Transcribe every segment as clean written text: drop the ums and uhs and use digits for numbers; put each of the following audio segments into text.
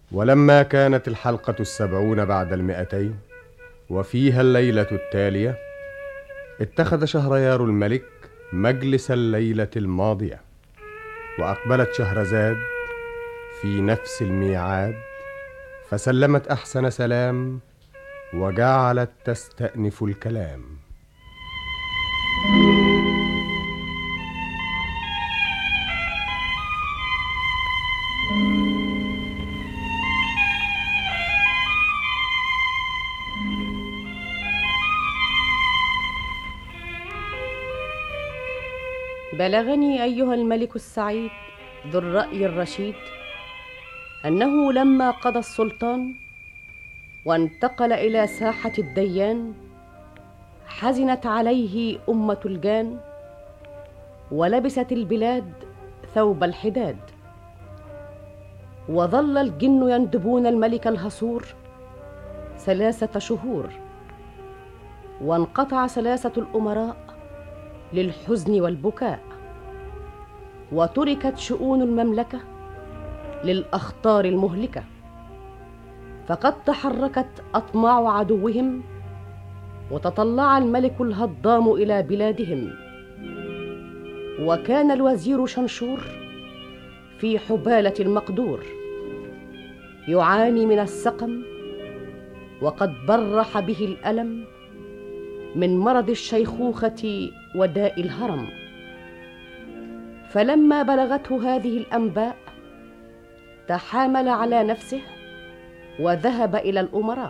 ولما كانت الحلقة 70 بعد 200 وفيها الليلة التالية، اتخذ شهريار الملك مجلس الليلة الماضية، وأقبلت شهرزاد في نفس الميعاد، فسلمت أحسن سلام وجعلت تستأنف الكلام. بلغني أيها الملك السعيد ذو الرأي الرشيد أنه لما قضى السلطان وانتقل إلى ساحة الديان حزنت عليه أمة الجان، ولبست البلاد ثوب الحداد، وظل الجن يندبون الملك الهصور 3 شهور، وانقطع 3 الأمراء للحزن والبكاء، وتركت شؤون المملكة للأخطار المهلكة، فقد تحركت أطماع عدوهم، وتطلع الملك الهضام إلى بلادهم. وكان الوزير شنشور في حبالة المقدور يعاني من السقم، وقد برح به الألم من مرض الشيخوخة وداء الهرم. فلما بلغته هذه الأنباء تحامل على نفسه وذهب إلى الأمراء،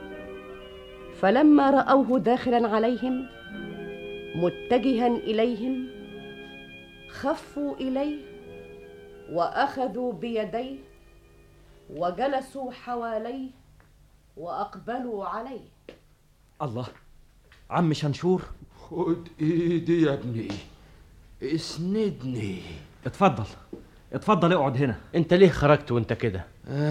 فلما رأوه داخلا عليهم متجها إليهم خفوا إليه وأخذوا بيديه وجلسوا حواليه وأقبلوا عليه. الله، عم شنشور، خد ايدي يا ابني، اسندني. اتفضل اقعد هنا. انت ليه خرجت وانت كده؟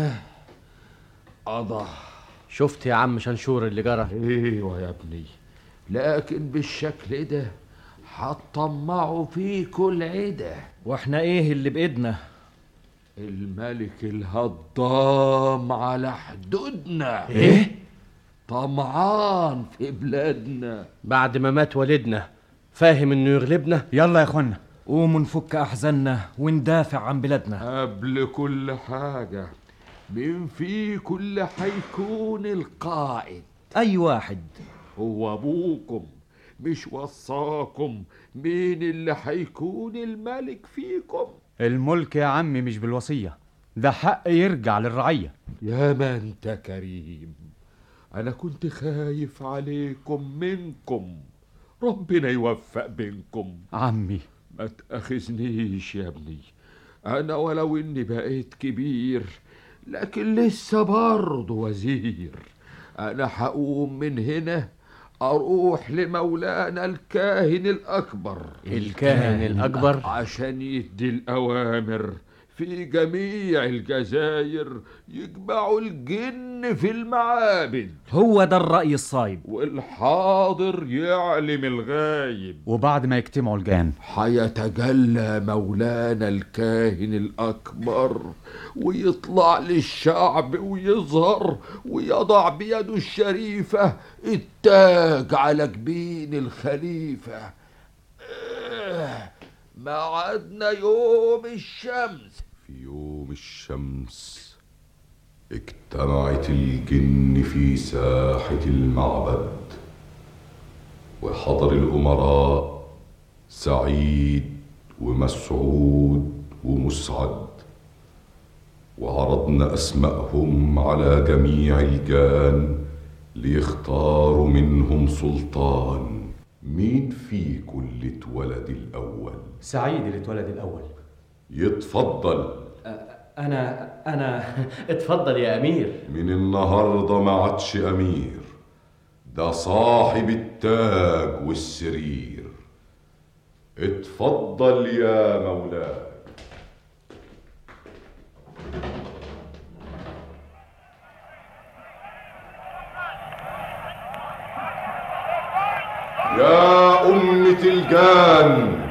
الله، شفت يا عم شنشور اللي جرى؟ ايوه يا ابني، لكن بالشكل ده هتطمعوا فيكوا العده. واحنا ايه اللي بايدنا؟ الملك الهضام على حدودنا. ايه؟ طمعان في بلادنا بعد ما مات والدنا، فاهم انه يغلبنا؟ يلا يا اخوانا قوموا نفك احزاننا وندافع عن بلادنا. قبل كل حاجة، مين فيكم اللي هيكون القائد؟ اي واحد. هو ابوكم مش وصاكم مين اللي هيكون الملك فيكم؟ الملك يا عمي مش بالوصية، ده حق يرجع للرعية. يا ما انت كريم، انا كنت خايف عليكم منكم، ربنا يوفق بينكم. عمي ما تأخذنيش يا ابني، انا ولو اني بقيت كبير لكن لسه برضه وزير. انا هقوم من هنا اروح لمولانا الكاهن الاكبر. الكاهن الأكبر؟ عشان يدي الاوامر في جميع الجزائر يجمعوا الجن في المعابد. هو ده الرأي الصايب، والحاضر يعلم الغايب. وبعد ما يجتمعوا الجان حيتجلى مولانا الكاهن الأكبر ويطلع للشعب ويظهر ويضع بيده الشريفة التاج على جبين الخليفة. معادنا يوم الشمس. في يوم الشمس اجتمعت الجن في ساحة المعبد، وحضر الأمراء سعيد ومسعود ومسعد، وعرضنا أسماءهم على جميع الجان ليختاروا منهم سلطان. مين فيكم اللي اتولد الأول؟ سعيد اللي اتولد الأول. يتفضل. أنا اتفضل يا أمير. من النهاردة ما عادش أمير، ده صاحب التاج والسرير. اتفضل يا مولاي. يا أمة الجان،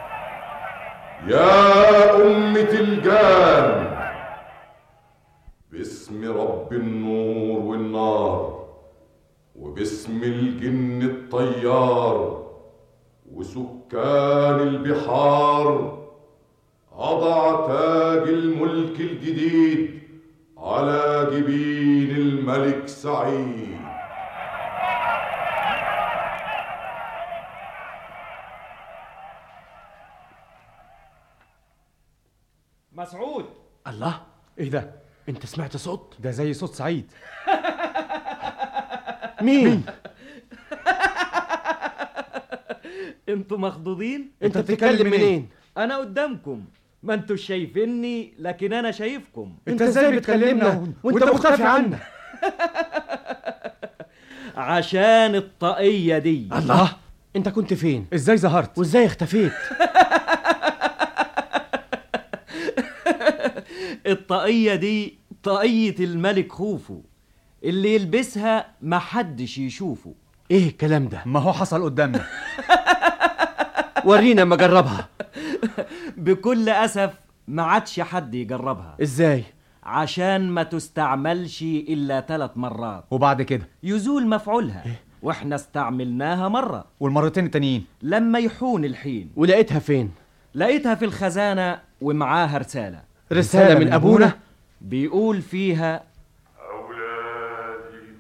يا أمة الجان، باسم رب النور والنار، وباسم الجن الطيار وسكان البحار، أضع تاج الملك الجديد على جبين الملك سعيد. مسعود. الله، ايه ده؟ انت سمعت صوت؟ ده زي صوت سعيد. مين؟ انتوا مخضوضين؟ انت بتتكلم منين؟ انا قدامكم، ما انتوا شايفيني لكن انا شايفكم. انت ازاي بتكلمنا وانت مختفي عنا؟ عشان الطاقية دي. الله، انت كنت فين؟ ازاي ظهرت؟ وازاي اختفيت؟ الطاقية دي طاقية الملك خوفو، اللي يلبسها محدش يشوفه. ايه الكلام ده؟ ما هو حصل قدامنا. ورينا اما اجربها. بكل أسف ما عادش حد يجربها. ازاي؟ عشان ما تستعملش إلا 3 مرات، وبعد كده يزول مفعولها. واحنا استعملناها مرة، والمرتين التانيين لما يحون الحين. ولقيتها فين؟ لقيتها في الخزانة ومعاها رسالة. رسالة من أبونا؟ بيقول فيها: أولادي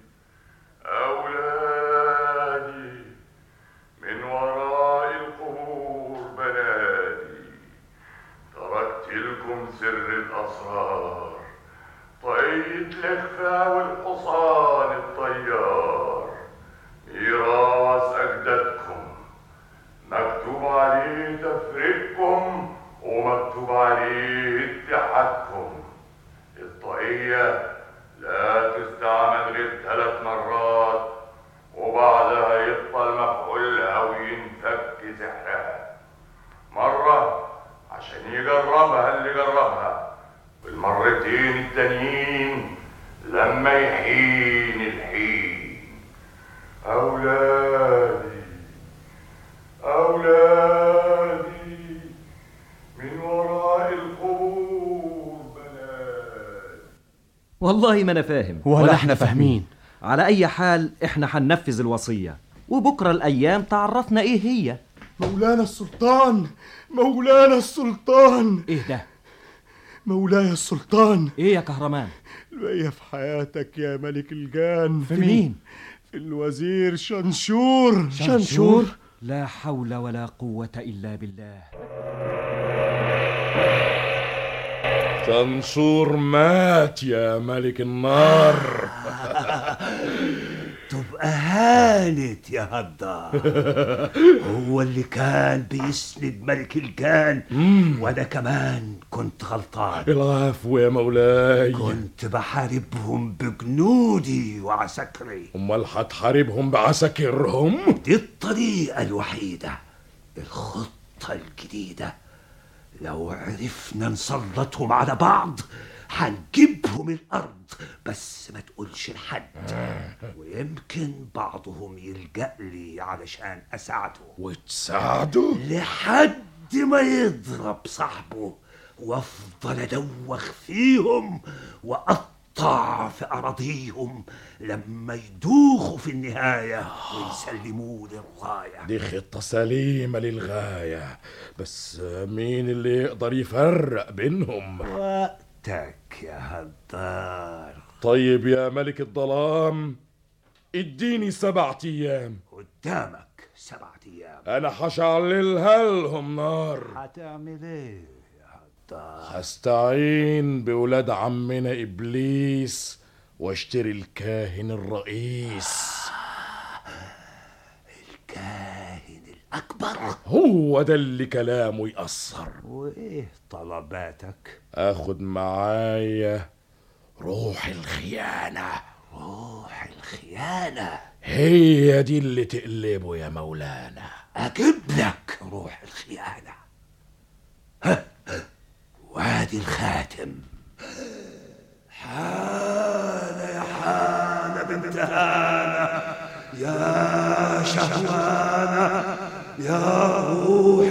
أولادي، من وراء القبور بنادي، تركت لكم سر الأسرار، طاقية الإخفاء والحصان الطيار، ميراث أجدادكم، مكتوب عليه تفريقكم ومكتوب عليه اتحادكم. الطاقية لا تستعمل غير 3 مرات، وبعدها يبطل مفعولها وينفك سحرها. مرة عشان يجربها اللي جربها، والمرتين التانيين لما يحين الحين. أولادي أولادي، من وراء القبور بنات. والله ما أنا فاهم ولا احنا فاهمين. على أي حال احنا هننفذ الوصية، وبكرة الأيام تعرفنا إيه هي. مولانا السلطان، مولانا السلطان. إيه ده؟ مولاي السلطان. إيه يا كهرمان؟ البقية في حياتك يا ملك الجان. في مين؟ في الوزير شنشور. شنشور؟ لا حول ولا قوة إلا بالله. شنشور مات يا ملك النار. تبقى هانت يا هدار. هو اللي كان بيسند ملك الجان، وانا كمان كنت غلطان. العفو يا مولاي. كنت بحاربهم بجنودي وعساكري. امال هتحاربهم بعساكرهم؟ دي الطريقة الوحيدة، الخطة الجديدة. لو عرفنا نسلطهم على بعض هنجيبهم الأرض، بس ما تقولش لحد، ويمكن بعضهم يلجأ لي علشان أساعده. وتساعده؟ لحد ما يضرب صاحبه، وافضل أدوخ فيهم وأقطع في أراضيهم لما يدوخوا في النهاية ويسلموا للغاية. دي خطة سليمة للغاية، بس مين اللي يقدر يفرق بينهم؟ وقتك يا هدار. طيب يا ملك الظلام، اديني 7 أيام. قدامك 7 أيام. أنا هشعللها لهم نار. هتعمل ايه يا هدار؟ هستعين بولاد عمنا إبليس واشتري الكاهن الرئيس. الكاهن الأكبر؟ هو ده اللي كلامه يأثر. وإيه طلباتك؟ أخد معايا روح الخيانة. روح الخيانة هي دي اللي تقلبه يا مولانا. أجيب لك روح الخيانة. وادي الخاتم. حانة يا حانة بنت هانة، يا شهوانة، يا روح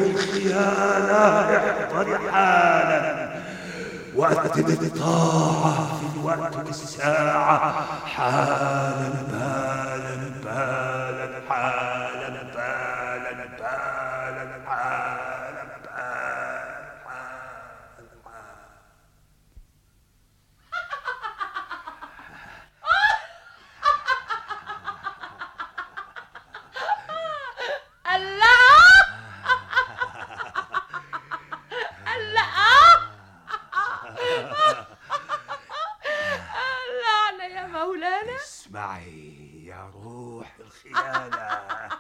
الخيانة، احضري حالا وقت الطاعة في الوادي الوقت بالساعة، حالا بالا بالا حالا بالا بالا حالا بالا. لعنة يا مولانا. اسمعي يا روح الخيانة،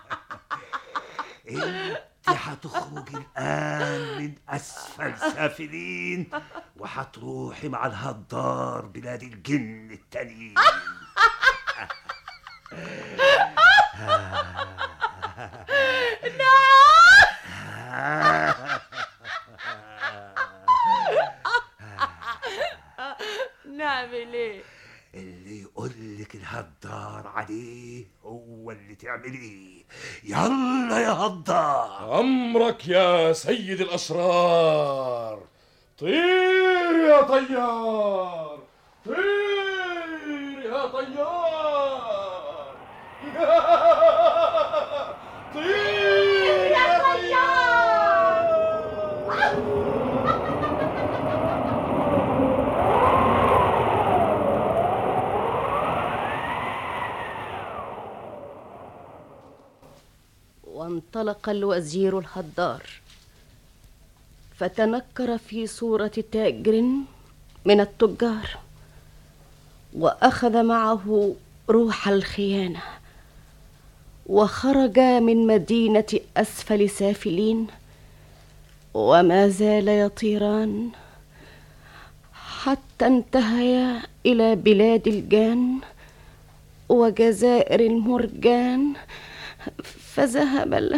انت هتخرجي الآن من أسفل سافلين وهتروحي مع الهدار بلاد الجن التانيين. نعمل ايه؟ اللي يقولك الهدار عليه هو اللي تعمليه. يلا يا هدار. أمرك يا سيد الأشرار. طير يا طيار، طير يا طيار. طير يا طيار. وانطلق الوزير الهدار فتنكر في صورة تاجر من التجار، وأخذ معه روح الخيانة، وخرج من مدينة أسفل سافلين، وما زال يطيران حتى انتهيا إلى بلاد الجان وجزائر المرجان، فذهب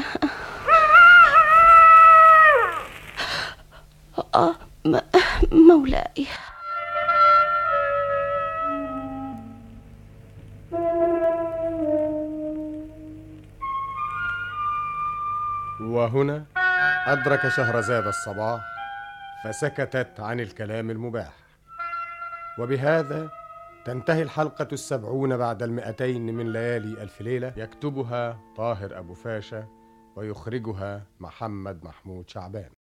مولاي. وهنا أدرك شهرزاد الصباح فسكتت عن الكلام المباح. وبهذا تنتهي الحلقة 70 بعد 200 من ليالي ألف ليلة، يكتبها طاهر أبو فاشا ويخرجها محمد محمود شعبان.